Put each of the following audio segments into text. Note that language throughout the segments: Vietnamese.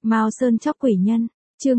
Mao Sơn chóc quỷ nhân, chương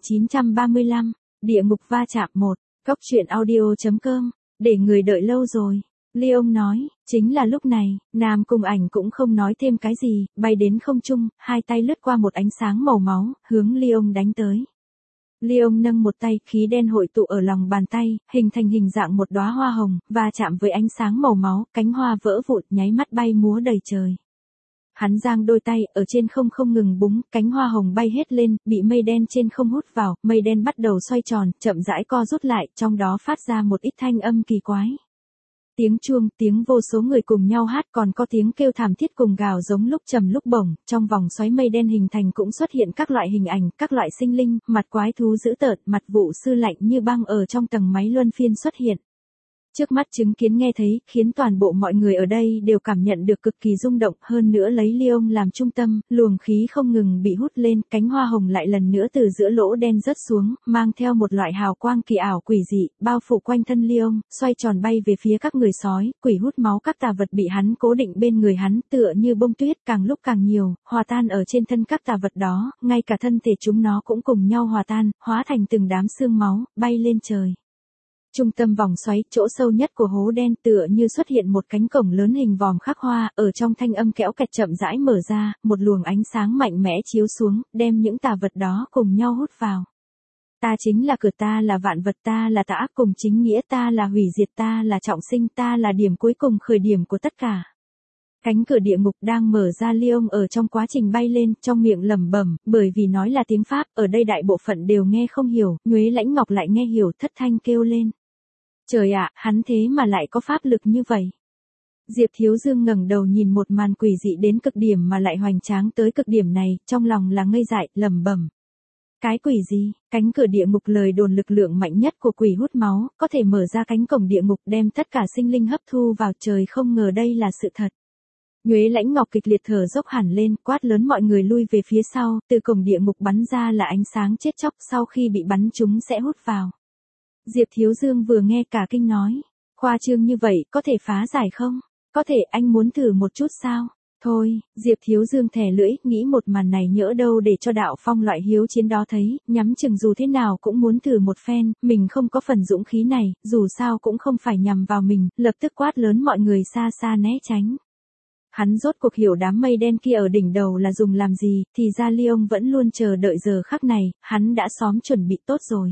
1935, địa ngục va chạm 1, Cốc truyện audio.com, để người đợi lâu rồi. Leon nói, chính là lúc này, Nam Cung Ảnh cũng không nói thêm cái gì, bay đến không trung, hai tay lướt qua một ánh sáng màu máu, hướng Leon đánh tới. Leon nâng một tay, khí đen hội tụ ở lòng bàn tay, hình thành hình dạng một đóa hoa hồng, và chạm với ánh sáng màu máu, cánh hoa vỡ vụn, nháy mắt bay múa đầy trời. Hắn giang đôi tay, ở trên không ngừng búng, cánh hoa hồng bay hết lên, bị mây đen trên không hút vào, mây đen bắt đầu xoay tròn, chậm rãi co rút lại, trong đó phát ra một ít thanh âm kỳ quái. Tiếng chuông, tiếng vô số người cùng nhau hát, còn có tiếng kêu thảm thiết cùng gào giống lúc trầm lúc bổng, trong vòng xoáy mây đen hình thành cũng xuất hiện các loại hình ảnh, các loại sinh linh, mặt quái thú dữ tợn, mặt vụ sư lạnh như băng ở trong tầng máy luân phiên xuất hiện. Trước mắt chứng kiến nghe thấy, khiến toàn bộ mọi người ở đây đều cảm nhận được cực kỳ rung động, hơn nữa lấy Leon làm trung tâm, luồng khí không ngừng bị hút lên, cánh hoa hồng lại lần nữa từ giữa lỗ đen rớt xuống, mang theo một loại hào quang kỳ ảo quỷ dị, bao phủ quanh thân Leon, xoay tròn bay về phía các người sói, quỷ hút máu các tà vật bị hắn cố định bên người hắn, tựa như bông tuyết, càng lúc càng nhiều, hòa tan ở trên thân các tà vật đó, ngay cả thân thể chúng nó cũng cùng nhau hòa tan, hóa thành từng đám xương máu, bay lên trời. Trung tâm vòng xoáy, chỗ sâu nhất của hố đen tựa như xuất hiện một cánh cổng lớn hình vòm khắc hoa, ở trong thanh âm kẽo kẹt chậm rãi mở ra, một luồng ánh sáng mạnh mẽ chiếu xuống, đem những tà vật đó cùng nhau hút vào. Ta chính là cửa, ta là vạn vật, ta là tà ác cùng chính nghĩa, ta là hủy diệt, ta là trọng sinh, ta là điểm cuối cùng khởi điểm của tất cả. Cánh cửa địa ngục đang mở ra. Leon ở trong quá trình bay lên, trong miệng lẩm bẩm, bởi vì nói là tiếng Pháp, ở đây đại bộ phận đều nghe không hiểu, Nhuế Lãnh Ngọc lại nghe hiểu, thất thanh kêu lên. Trời ạ, hắn thế mà lại có pháp lực như vậy. Diệp Thiếu Dương ngẩng đầu nhìn một màn quỷ dị đến cực điểm mà lại hoành tráng tới cực điểm này, trong lòng là ngây dại, lẩm bẩm. Cái quỷ gì? Cánh cửa địa ngục, lời đồn lực lượng mạnh nhất của quỷ hút máu, có thể mở ra cánh cổng địa ngục đem tất cả sinh linh hấp thu vào, trời không ngờ đây là sự thật. Nhuế Lãnh Ngọc kịch liệt thở dốc hẳn lên, quát lớn mọi người lui về phía sau, từ cổng địa ngục bắn ra là ánh sáng chết chóc, sau khi bị bắn chúng sẽ hút vào. Diệp Thiếu Dương vừa nghe cả kinh nói, khoa trương như vậy, có thể phá giải không? Có thể, anh muốn thử một chút sao? Thôi, Diệp Thiếu Dương thè lưỡi, nghĩ một màn này nhỡ đâu để cho Đạo Phong loại hiếu chiến đó thấy, nhắm chừng dù thế nào cũng muốn thử một phen, mình không có phần dũng khí này, dù sao cũng không phải nhằm vào mình, lập tức quát lớn mọi người xa xa né tránh. Hắn rốt cuộc hiểu đám mây đen kia ở đỉnh đầu là dùng làm gì, thì ra Leon vẫn luôn chờ đợi giờ khắc này, hắn đã xóm chuẩn bị tốt rồi.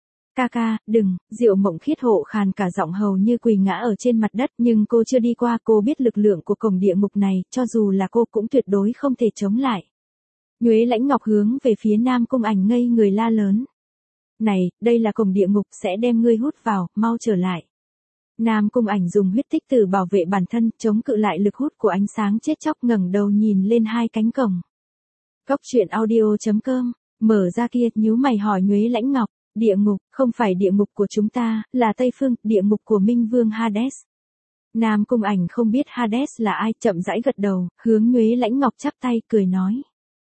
Ca ca, đừng, Diệu Mộng Khiết hộ khàn cả giọng hầu như quỳ ngã ở trên mặt đất, nhưng cô chưa đi qua, cô biết lực lượng của cổng địa ngục này, cho dù là cô cũng tuyệt đối không thể chống lại. Nhuế Lãnh Ngọc hướng về phía Nam Cung Ảnh ngây người la lớn. Này, đây là cổng địa ngục, sẽ đem ngươi hút vào, mau trở lại. Nam Cung Ảnh dùng huyết tích tử bảo vệ bản thân, chống cự lại lực hút của ánh sáng chết chóc, ngẩng đầu nhìn lên hai cánh cổng. Cốc truyện audio.com, mở ra kia, nhíu mày hỏi Nhuế Lãnh Ngọc. Địa ngục, không phải địa ngục của chúng ta, là Tây Phương, địa ngục của Minh Vương Hades. Nam Cung Ảnh không biết Hades là ai, chậm rãi gật đầu, hướng Nhuế Lãnh Ngọc chắp tay, cười nói.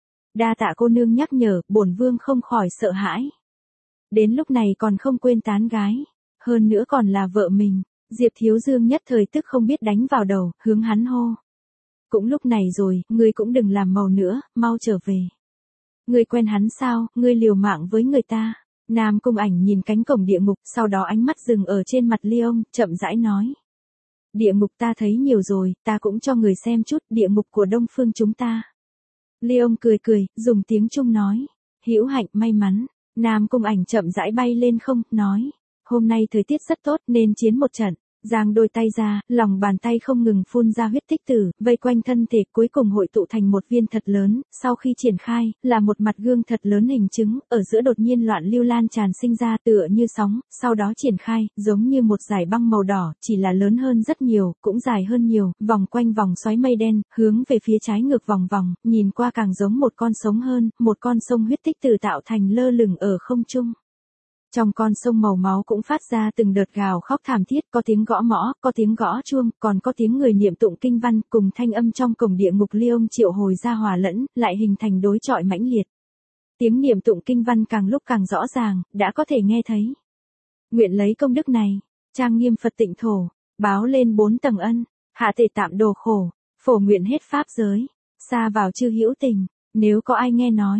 Đa tạ cô nương nhắc nhở, bổn vương không khỏi sợ hãi. Đến lúc này còn không quên tán gái, hơn nữa còn là vợ mình. Diệp Thiếu Dương nhất thời tức không biết đánh vào đầu, hướng hắn hô. Cũng lúc này rồi, ngươi cũng đừng làm màu nữa, mau trở về. Ngươi quen hắn sao, ngươi liều mạng với người ta. Nam Cung Ảnh nhìn cánh cổng địa ngục, sau đó ánh mắt dừng ở trên mặt Leon, chậm rãi nói. Địa ngục ta thấy nhiều rồi, ta cũng cho người xem chút, địa ngục của Đông Phương chúng ta. Leon cười cười, dùng tiếng Trung nói. Hữu hạnh, may mắn. Nam Cung Ảnh chậm rãi bay lên không, nói. Hôm nay thời tiết rất tốt, nên chiến một trận. Giang đôi tay ra, lòng bàn tay không ngừng phun ra huyết tích tử, vây quanh thân thể, cuối cùng hội tụ thành một viên thật lớn, sau khi triển khai, là một mặt gương thật lớn hình trứng, ở giữa đột nhiên loạn lưu lan tràn sinh ra tựa như sóng, sau đó triển khai, giống như một dải băng màu đỏ, chỉ là lớn hơn rất nhiều, cũng dài hơn nhiều, vòng quanh vòng xoáy mây đen, hướng về phía trái ngược vòng vòng, nhìn qua càng giống một con sống hơn, một con sông huyết tích tử tạo thành lơ lửng ở không trung. Trong con sông màu máu cũng phát ra từng đợt gào khóc thảm thiết, có tiếng gõ mõ, có tiếng gõ chuông, còn có tiếng người niệm tụng kinh văn, cùng thanh âm trong cổng địa ngục Leon triệu hồi ra hòa lẫn, lại hình thành đối chọi mãnh liệt. Tiếng niệm tụng kinh văn càng lúc càng rõ ràng, đã có thể nghe thấy. Nguyện lấy công đức này, trang nghiêm Phật tịnh thổ, báo lên 4 tầng ân, hạ thể tạm đồ khổ, phổ nguyện hết pháp giới, xa vào chư hữu tình, nếu có ai nghe nói,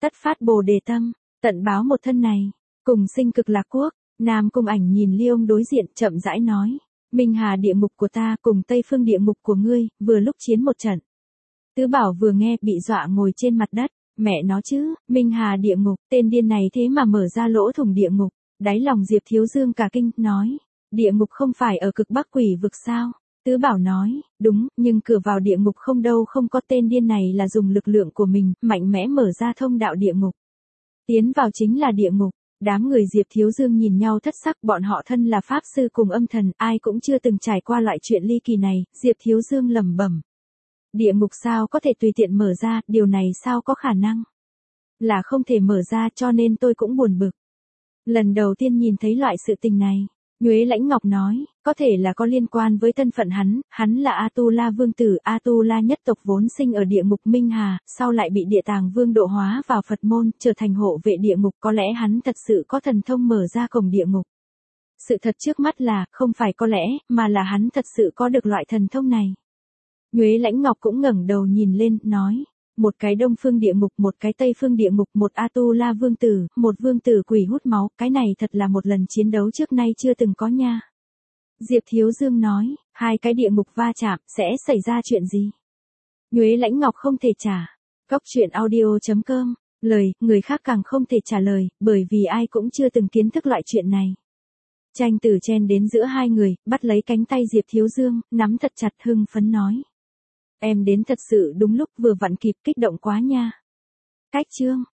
tất phát Bồ Đề tâm, tận báo một thân này, cùng sinh Cực Lạc quốc. Nam Cung Ảnh nhìn Ly Ông đối diện, chậm rãi nói, Minh Hà địa ngục của ta cùng Tây Phương địa ngục của ngươi, vừa lúc chiến một trận. Tứ Bảo vừa nghe, bị dọa ngồi trên mặt đất, mẹ nó chứ, Minh Hà địa ngục, tên điên này thế mà mở ra lỗ thủng địa ngục. Đáy lòng Diệp Thiếu Dương cả kinh, nói, địa ngục không phải ở cực Bắc quỷ vực sao? Tứ Bảo nói, đúng, nhưng cửa vào địa ngục không đâu, không có. Tên điên này là dùng lực lượng của mình, mạnh mẽ mở ra thông đạo địa ngục. Tiến vào chính là địa ngục. Đám người Diệp Thiếu Dương nhìn nhau thất sắc, bọn họ thân là pháp sư cùng âm thần, ai cũng chưa từng trải qua loại chuyện ly kỳ này. Diệp Thiếu Dương lẩm bẩm, địa ngục sao có thể tùy tiện mở ra, điều này sao có khả năng? Là không thể mở ra, cho nên tôi cũng buồn bực. Lần đầu tiên nhìn thấy loại sự tình này, Nhuế Lãnh Ngọc nói, có thể là có liên quan với thân phận hắn là Atula vương tử, Atula nhất tộc vốn sinh ở địa ngục Minh Hà, sau lại bị Địa Tàng Vương độ hóa vào Phật môn, trở thành hộ vệ địa ngục, có lẽ hắn thật sự có thần thông mở ra cổng địa ngục. Sự thật trước mắt là, không phải có lẽ, mà là hắn thật sự có được loại thần thông này. Nhuế Lãnh Ngọc cũng ngẩng đầu nhìn lên, nói, một cái Đông Phương địa ngục, một cái Tây Phương địa ngục, một Atula vương tử, một vương tử quỷ hút máu, cái này thật là một lần chiến đấu trước nay chưa từng có nha. Diệp Thiếu Dương nói, hai cái địa ngục va chạm, sẽ xảy ra chuyện gì? Nhuế Lãnh Ngọc không thể trả. Cóc truyện audio.com, lời, người khác càng không thể trả lời, bởi vì ai cũng chưa từng kiến thức loại chuyện này. Tranh Tử chen đến giữa hai người, bắt lấy cánh tay Diệp Thiếu Dương, nắm thật chặt, hưng phấn nói. Em đến thật sự đúng lúc, vừa vặn kịp, kích động quá nha. Cách chương.